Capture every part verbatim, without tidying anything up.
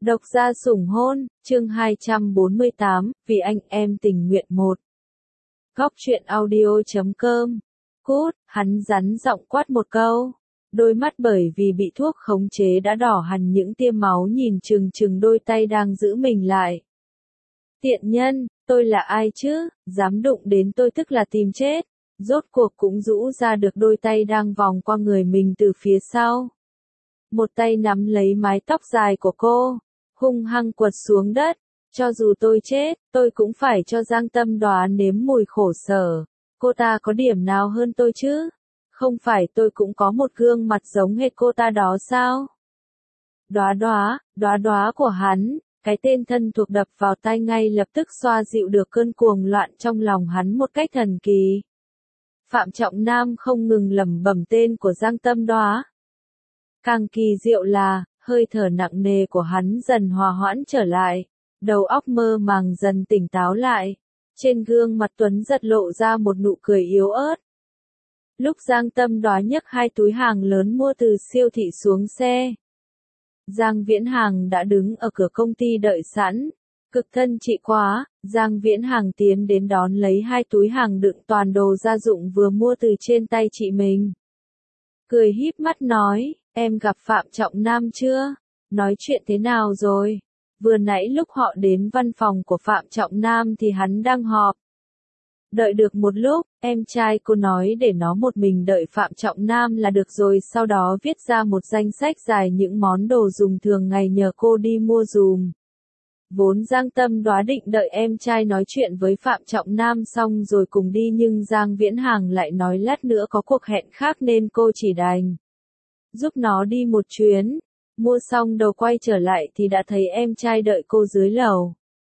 Độc gia sủng hôn, chương hai trăm bốn mươi tám, vì anh em tình nguyện một. Góc truyện audio chấm com. Cút, hắn rắn giọng quát một câu. Đôi mắt bởi vì bị thuốc khống chế đã đỏ hằn những tia máu nhìn chừng chừng đôi tay đang giữ mình lại. Tiện nhân, tôi là ai chứ, dám đụng đến tôi tức là tìm chết. Rốt cuộc cũng rũ ra được đôi tay đang vòng qua người mình từ phía sau. Một tay nắm lấy mái tóc dài của cô, hung hăng quật xuống đất. Cho dù tôi chết, tôi cũng phải cho Giang Tâm Đoá nếm mùi khổ sở. Cô ta có điểm nào hơn tôi chứ? Không phải tôi cũng có một gương mặt giống hệt cô ta đó sao? Đoá đoá, đoá đoá của hắn, cái tên thân thuộc đập vào tai ngay lập tức xoa dịu được cơn cuồng loạn trong lòng hắn một cách thần kỳ. Phạm Trọng Nam không ngừng lẩm bẩm tên của Giang Tâm Đoá. Càng kỳ diệu là, hơi thở nặng nề của hắn dần hòa hoãn trở lại, đầu óc mơ màng dần tỉnh táo lại, trên gương mặt Tuấn giật lộ ra một nụ cười yếu ớt. Lúc Giang Tâm Đoá nhấc hai túi hàng lớn mua từ siêu thị xuống xe, Giang Viễn Hàng đã đứng ở cửa công ty đợi sẵn. Cực thân chị quá, Giang Viễn Hàng tiến đến đón lấy hai túi hàng đựng toàn đồ gia dụng vừa mua từ trên tay chị mình. Cười híp mắt nói, em gặp Phạm Trọng Nam chưa? Nói chuyện thế nào rồi? Vừa nãy lúc họ đến văn phòng của Phạm Trọng Nam thì hắn đang họp. Đợi được một lúc, em trai cô nói để nó một mình đợi Phạm Trọng Nam là được rồi, sau đó viết ra một danh sách dài những món đồ dùng thường ngày nhờ cô đi mua dùm. Vốn Giang Tâm Đoá định đợi em trai nói chuyện với Phạm Trọng Nam xong rồi cùng đi, nhưng Giang Viễn Hàng lại nói lát nữa có cuộc hẹn khác nên cô chỉ đành giúp nó đi một chuyến. Mua xong đồ quay trở lại thì đã thấy em trai đợi cô dưới lầu.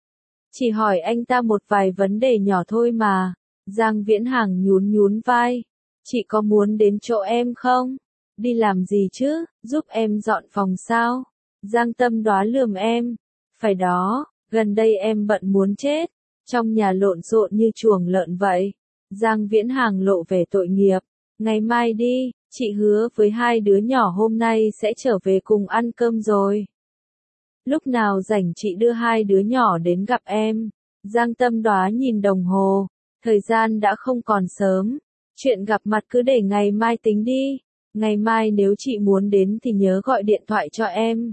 Chỉ hỏi anh ta một vài vấn đề nhỏ thôi mà. Giang Viễn Hàng nhún nhún vai. Chị có muốn đến chỗ em không? Đi làm gì chứ, giúp em dọn phòng sao? Giang Tâm Đoá lườm em. Phải đó, gần đây em bận muốn chết. Trong nhà lộn xộn như chuồng lợn vậy. Giang Viễn Hàng lộ vẻ tội nghiệp. Ngày mai đi, chị hứa với hai đứa nhỏ hôm nay sẽ trở về cùng ăn cơm rồi. Lúc nào rảnh chị đưa hai đứa nhỏ đến gặp em. Giang Tâm Đoá nhìn đồng hồ. Thời gian đã không còn sớm. Chuyện gặp mặt cứ để ngày mai tính đi. Ngày mai nếu chị muốn đến thì nhớ gọi điện thoại cho em.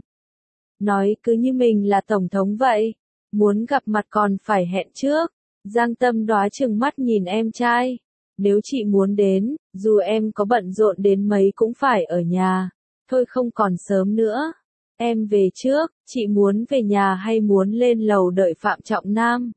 Nói cứ như mình là tổng thống vậy. Muốn gặp mặt còn phải hẹn trước. Giang Tâm Đoá trừng mắt nhìn em trai. Nếu chị muốn đến, dù em có bận rộn đến mấy cũng phải ở nhà. Thôi không còn sớm nữa. Em về trước, chị muốn về nhà hay muốn lên lầu đợi Phạm Trọng Nam?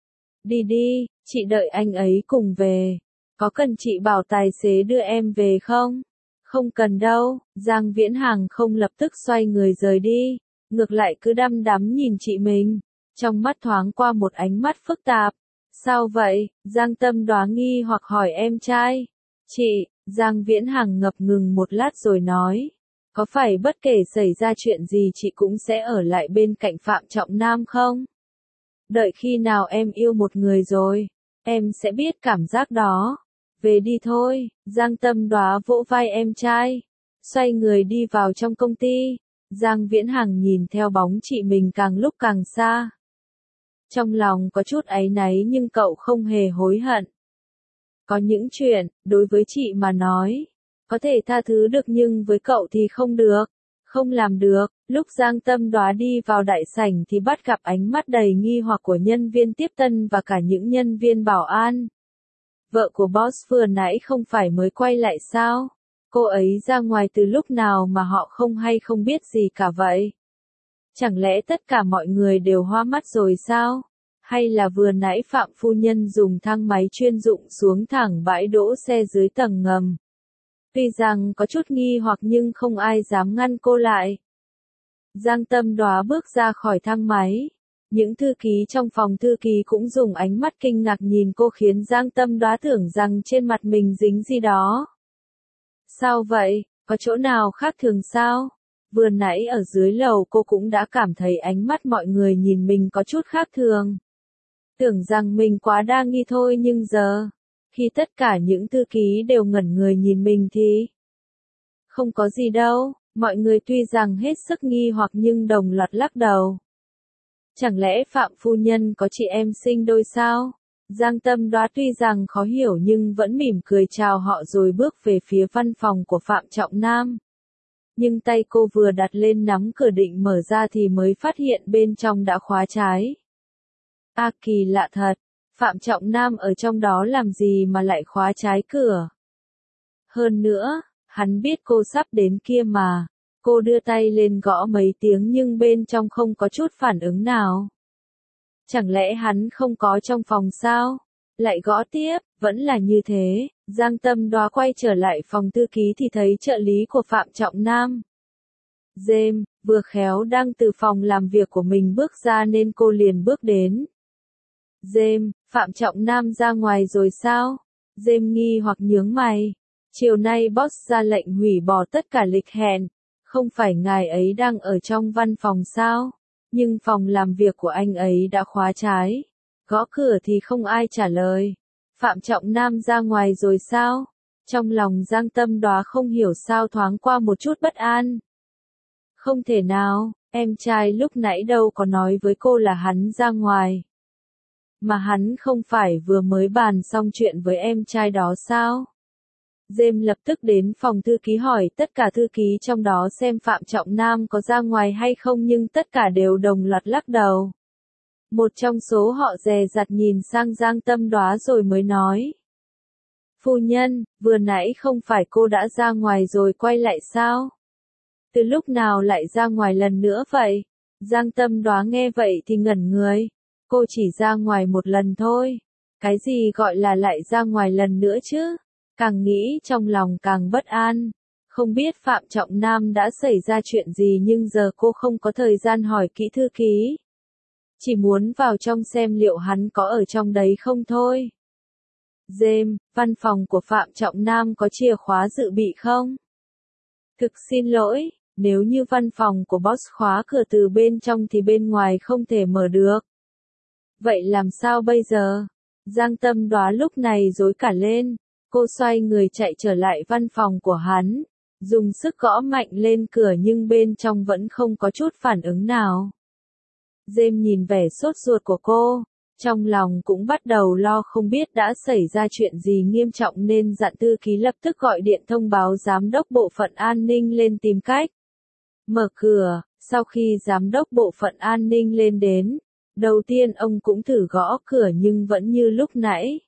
Đi đi, chị đợi anh ấy cùng về. Có cần chị bảo tài xế đưa em về không? Không cần đâu. Giang Viễn Hàng không lập tức xoay người rời đi. Ngược lại cứ đăm đắm nhìn chị mình. Trong mắt thoáng qua một ánh mắt phức tạp. Sao vậy? Giang Tâm Đoá nghi hoặc hỏi em trai. Chị, Giang Viễn Hàng ngập ngừng một lát rồi nói. Có phải bất kể xảy ra chuyện gì chị cũng sẽ ở lại bên cạnh Phạm Trọng Nam không? Đợi khi nào em yêu một người rồi, em sẽ biết cảm giác đó. Về đi thôi. Giang Tâm Đoá vỗ vai em trai. Xoay người đi vào trong công ty. Giang Viễn Hàng nhìn theo bóng chị mình càng lúc càng xa. Trong lòng có chút áy náy nhưng cậu không hề hối hận. Có những chuyện, đối với chị mà nói, có thể tha thứ được nhưng với cậu thì không được. Không làm được. Lúc Giang Tâm Đoá đi vào đại sảnh thì bắt gặp ánh mắt đầy nghi hoặc của nhân viên tiếp tân và cả những nhân viên bảo an. Vợ của boss vừa nãy không phải mới quay lại sao? Cô ấy ra ngoài từ lúc nào mà họ không hay không biết gì cả vậy? Chẳng lẽ tất cả mọi người đều hoa mắt rồi sao? Hay là vừa nãy Phạm phu nhân dùng thang máy chuyên dụng xuống thẳng bãi đỗ xe dưới tầng ngầm? Tuy rằng có chút nghi hoặc nhưng không ai dám ngăn cô lại. Giang Tâm Đoá bước ra khỏi thang máy. Những thư ký trong phòng thư ký cũng dùng ánh mắt kinh ngạc nhìn cô khiến Giang Tâm Đoá tưởng rằng trên mặt mình dính gì đó. Sao vậy? Có chỗ nào khác thường sao? Vừa nãy ở dưới lầu cô cũng đã cảm thấy ánh mắt mọi người nhìn mình có chút khác thường. Tưởng rằng mình quá đa nghi thôi nhưng giờ, khi tất cả những thư ký đều ngẩn người nhìn mình thì không có gì đâu, Mọi người tuy rằng hết sức nghi hoặc nhưng đồng loạt lắc đầu. Chẳng lẽ Phạm phu nhân có chị em sinh đôi sao? Giang Tâm Đoá tuy rằng khó hiểu nhưng vẫn mỉm cười chào họ rồi bước về phía văn phòng của Phạm Trọng Nam. Nhưng tay cô vừa đặt lên nắm cửa định mở ra thì mới phát hiện bên trong đã khóa trái. A à, kỳ lạ thật, Phạm Trọng Nam ở trong đó làm gì mà lại khóa trái cửa? Hơn nữa, hắn biết cô sắp đến kia mà. Cô đưa tay lên gõ mấy tiếng nhưng bên trong không có chút phản ứng nào. Chẳng lẽ hắn không có trong phòng sao? Lại gõ tiếp, vẫn là như thế. Giang Tâm Đoá quay trở lại phòng thư ký thì thấy trợ lý của Phạm Trọng Nam. James, vừa khéo đang từ phòng làm việc của mình bước ra nên cô liền bước đến. James, Phạm Trọng Nam ra ngoài rồi sao? James nghi hoặc nhướng mày. Chiều nay boss ra lệnh hủy bỏ tất cả lịch hẹn. Không phải ngài ấy đang ở trong văn phòng sao? Nhưng phòng làm việc của anh ấy đã khóa trái. Gõ cửa thì không ai trả lời. Phạm Trọng Nam ra ngoài rồi sao? Trong lòng Giang Tâm Đoá không hiểu sao thoáng qua một chút bất an. Không thể nào, em trai lúc nãy đâu có nói với cô là hắn ra ngoài. Mà hắn không phải vừa mới bàn xong chuyện với em trai đó sao? James lập tức đến phòng thư ký hỏi tất cả thư ký trong đó xem Phạm Trọng Nam có ra ngoài hay không nhưng tất cả đều đồng loạt lắc đầu. Một trong số họ dè dặt nhìn sang Giang Tâm Đoá rồi mới nói. Phu nhân, vừa nãy không phải cô đã ra ngoài rồi quay lại sao? Từ lúc nào lại ra ngoài lần nữa vậy? Giang Tâm Đoá nghe vậy thì ngẩn người. Cô chỉ ra ngoài một lần thôi. Cái gì gọi là lại ra ngoài lần nữa chứ? Càng nghĩ trong lòng càng bất an. Không biết Phạm Trọng Nam đã xảy ra chuyện gì nhưng giờ cô không có thời gian hỏi kỹ thư ký. Chỉ muốn vào trong xem liệu hắn có ở trong đấy không thôi. James, văn phòng của Phạm Trọng Nam có chìa khóa dự bị không? Thực xin lỗi, nếu như văn phòng của boss khóa cửa từ bên trong thì bên ngoài không thể mở được. Vậy làm sao bây giờ? Giang Tâm Đoá lúc này rối cả lên. Cô xoay người chạy trở lại văn phòng của hắn, dùng sức gõ mạnh lên cửa nhưng bên trong vẫn không có chút phản ứng nào. James nhìn vẻ sốt ruột của cô, trong lòng cũng bắt đầu lo không biết đã xảy ra chuyện gì nghiêm trọng nên dặn thư ký lập tức gọi điện thông báo giám đốc bộ phận an ninh lên tìm cách mở cửa. Sau khi giám đốc bộ phận an ninh lên đến, đầu tiên ông cũng thử gõ cửa nhưng vẫn như lúc nãy.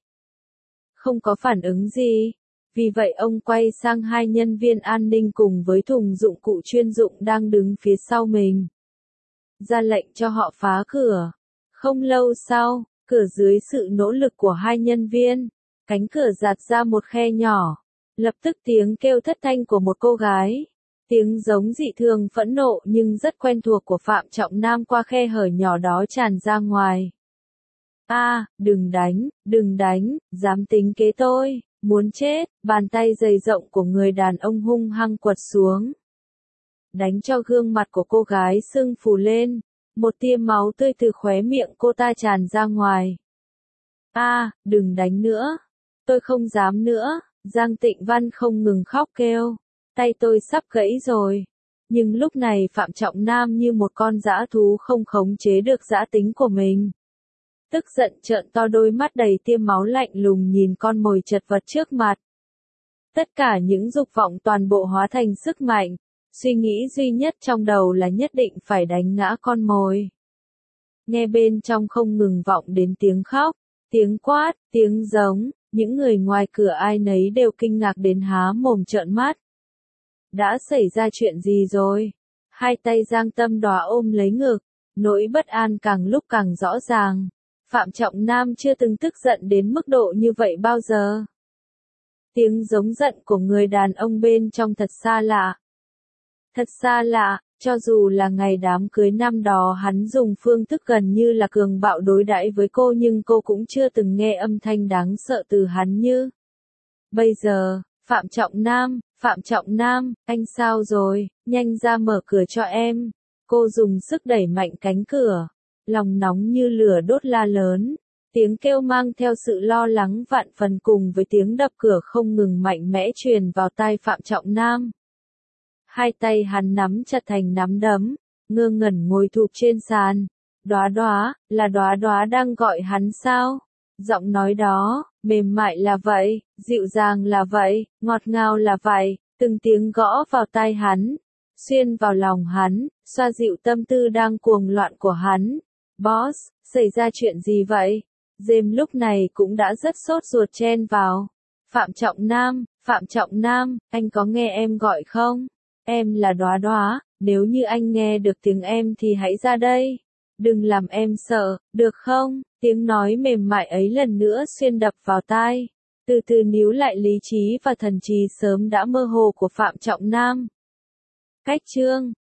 Không có phản ứng gì. Vì vậy ông quay sang hai nhân viên an ninh cùng với thùng dụng cụ chuyên dụng đang đứng phía sau mình. Ra lệnh cho họ phá cửa. Không lâu sau, cửa dưới sự nỗ lực của hai nhân viên, cánh cửa giạt ra một khe nhỏ. Lập tức tiếng kêu thất thanh của một cô gái. Tiếng giống dị thường phẫn nộ nhưng rất quen thuộc của Phạm Trọng Nam qua khe hở nhỏ đó tràn ra ngoài. A, à, đừng đánh, đừng đánh, dám tính kế tôi, muốn chết, bàn tay dày rộng của người đàn ông hung hăng quật xuống. Đánh cho gương mặt của cô gái sưng phù lên, một tia máu tươi từ khóe miệng cô ta tràn ra ngoài. A, à, đừng đánh nữa, tôi không dám nữa, Giang Tịnh Văn không ngừng khóc kêu, tay tôi sắp gãy rồi. Nhưng lúc này Phạm Trọng Nam như một con dã thú không khống chế được dã tính của mình. Tức giận trợn to đôi mắt đầy tia máu lạnh lùng nhìn con mồi chật vật trước mặt. Tất cả những dục vọng toàn bộ hóa thành sức mạnh, suy nghĩ duy nhất trong đầu là nhất định phải đánh ngã con mồi. Nghe bên trong không ngừng vọng đến tiếng khóc, tiếng quát, tiếng giống, những người ngoài cửa ai nấy đều kinh ngạc đến há mồm trợn mắt. Đã xảy ra chuyện gì rồi? Hai tay Giang Tâm Đoá ôm lấy ngực, nỗi bất an càng lúc càng rõ ràng. Phạm Trọng Nam chưa từng tức giận đến mức độ như vậy bao giờ. Tiếng giống giận của người đàn ông bên trong thật xa lạ. Thật xa lạ, cho dù là ngày đám cưới năm đó hắn dùng phương thức gần như là cường bạo đối đãi với cô nhưng cô cũng chưa từng nghe âm thanh đáng sợ từ hắn như. Bây giờ, Phạm Trọng Nam, Phạm Trọng Nam, anh sao rồi, nhanh ra mở cửa cho em. Cô dùng sức đẩy mạnh cánh cửa. Lòng nóng như lửa đốt la lớn, tiếng kêu mang theo sự lo lắng vạn phần cùng với tiếng đập cửa không ngừng mạnh mẽ truyền vào tai Phạm Trọng Nam. Hai tay hắn nắm chặt thành nắm đấm, ngơ ngẩn ngồi thụp trên sàn. Đóa đóa, là đóa đóa đang gọi hắn sao? Giọng nói đó, mềm mại là vậy, dịu dàng là vậy, ngọt ngào là vậy, từng tiếng gõ vào tai hắn, xuyên vào lòng hắn, xoa dịu tâm tư đang cuồng loạn của hắn. Boss, xảy ra chuyện gì vậy? James lúc này cũng đã rất sốt ruột chen vào. Phạm Trọng Nam, Phạm Trọng Nam, anh có nghe em gọi không? Em là Đóa Đóa, nếu như anh nghe được tiếng em thì hãy ra đây. Đừng làm em sợ, được không? Tiếng nói mềm mại ấy lần nữa xuyên đập vào tai. Từ từ níu lại lý trí và thần trí sớm đã mơ hồ của Phạm Trọng Nam. Cách chương